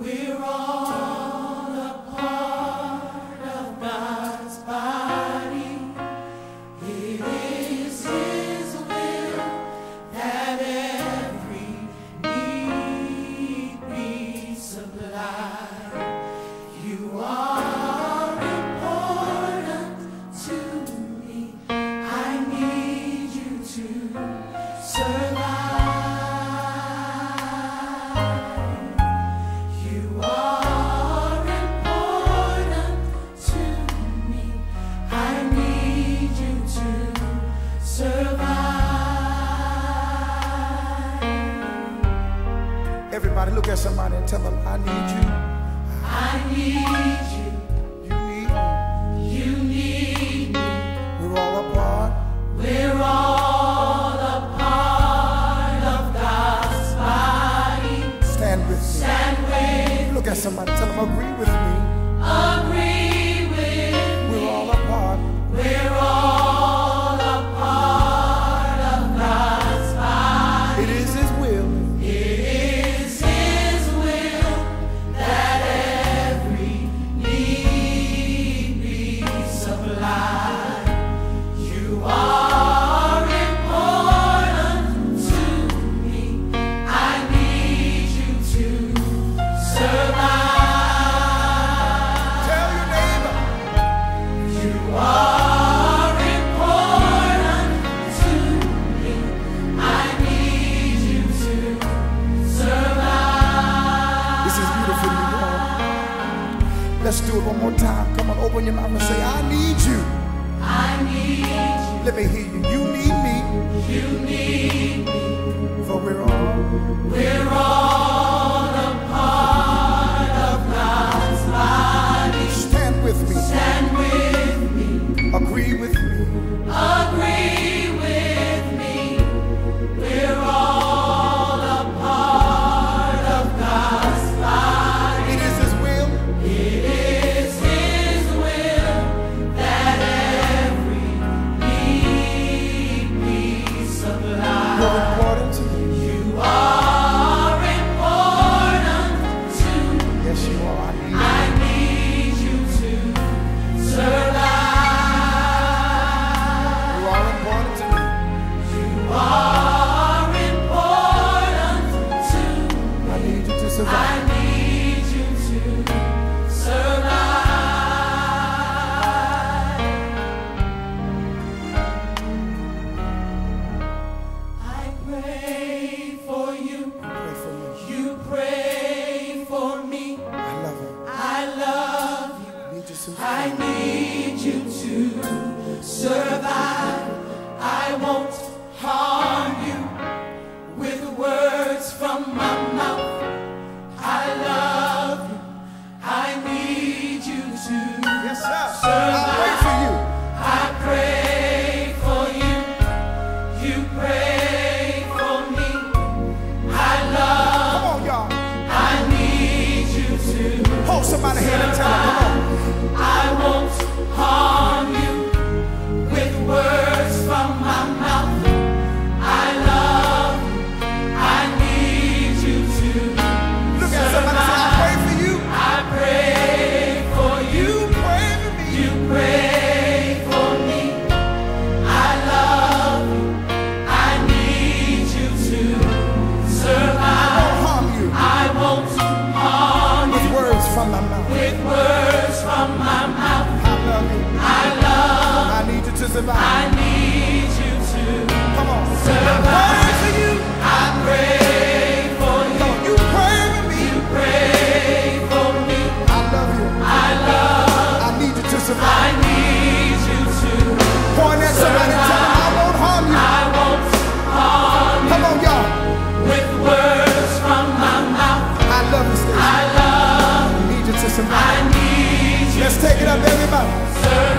We're all a part of God's body. It is His will that every need be supplied. You are important to me. I need you to survive. Everybody look at somebody and tell them, I need you. I need you. You need me. You need me. We're all a part. We're all a part of God's body. Stand with me. Stand with me. Look at somebody, tell them, agree with me. Agree with me. We're all a part. We're all a part of God's body. It is His will. Let's do it one more time. Come on, open your mouth and say, I need you. I need you. Let me hear you. You need me. You need me. For we're all a part of God's body. Stand with me. Stand with me. Agree with me. Agree with me. We're all a part of God's body. It is His will. It is His will that every need be supplied. You're important to me. You are important to me. Yes, you are. I need you to survive. You are important to me. You are important to me. I need you to survive. I need you to survive. I pray for you. Pray for me. You pray for me. I love you. I love you. I need you to I need you to survive. I won't harm you with words from my mouth. I love you. I need you to Yes, sir. survive. I pray for you. I pray for you. You pray for me. I love. Come on, y'all. I need you to. Hold somebody's hand and tell them, come on. I won't harm you with words from my mouth. I love you. I need you to. Look at somebody and say, I pray for you. I pray for you. You pray for me. You pray for me. I love you. I need you to I survive. won't harm you I won't harm with you words from my mouth. with words from my mouth. I love you. I love. I need you to survive. I need you to Come on. survive. I pray for you. I pray for you. Come on. You pray for me. You pray for me. I love you. I love. I need you to I survive. need you to. Point at somebody and tell them, I won't harm you. I won't harm Come on, y'all. you with words from my mouth. I love you, Stacey. I love. I need you to I survive. need you Let's take it up, everybody. to survive.